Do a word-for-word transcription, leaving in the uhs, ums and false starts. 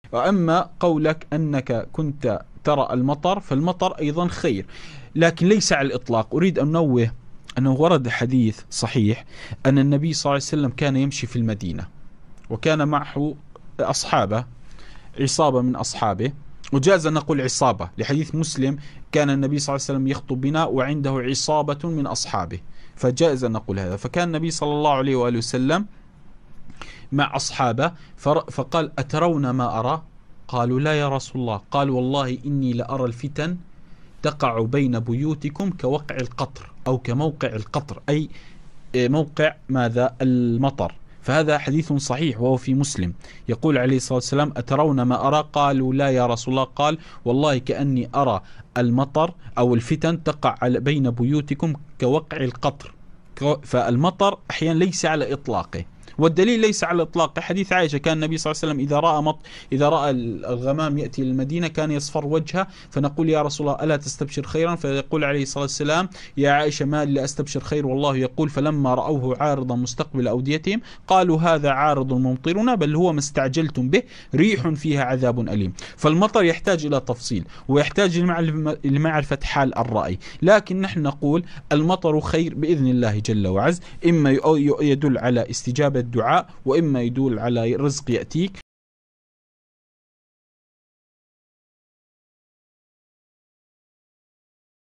وأما قولك أنك كنت ترى المطر، فالمطر أيضا خير، لكن ليس على الإطلاق. أريد أن أنوه أنه ورد حديث صحيح أن النبي صلى الله عليه وسلم كان يمشي في المدينة، وكان معه أصحابه، عصابة من أصحابه، وجاز أن نقول عصابة لحديث مسلم كان النبي صلى الله عليه وسلم يخطب بنا وعنده عصابة من أصحابه، فجاز أن نقول هذا. فكان النبي صلى الله عليه وآله وسلم مع أصحابه، فقال: أترون ما أرى؟ قالوا: لا يا رسول الله. قال: والله إني لأرى الفتن تقع بين بيوتكم كوقع القطر، أو كموقع القطر، أي موقع ماذا؟ المطر. فهذا حديث صحيح وهو في مسلم. يقول عليه الصلاة والسلام: أترون ما أرى؟ قالوا: لا يا رسول الله. قال: والله كأني أرى المطر أو الفتن تقع بين بيوتكم كوقع القطر. فالمطر أحيانا ليس على إطلاقه، والدليل ليس على الإطلاق حديث عائشة: كان النبي صلى الله عليه وسلم إذا رأى مط إذا رأى الغمام يأتي للمدينة كان يصفر وجهه، فنقول: يا رسول الله ألا تستبشر خيرا؟ فيقول عليه الصلاة والسلام: يا عائشة ما لي أستبشر خير والله يقول. فلما رأوه عارضا مستقبل أوديتهم قالوا: هذا عارض ممطرنا، بل هو ما استعجلتم به، ريح فيها عذاب أليم. فالمطر يحتاج إلى تفصيل ويحتاج لمعرفة حال الرأي، لكن نحن نقول المطر خير بإذن الله جل وعز، إما يدل على استجابة الدعاء، وإما يدل على رزق يأتيك.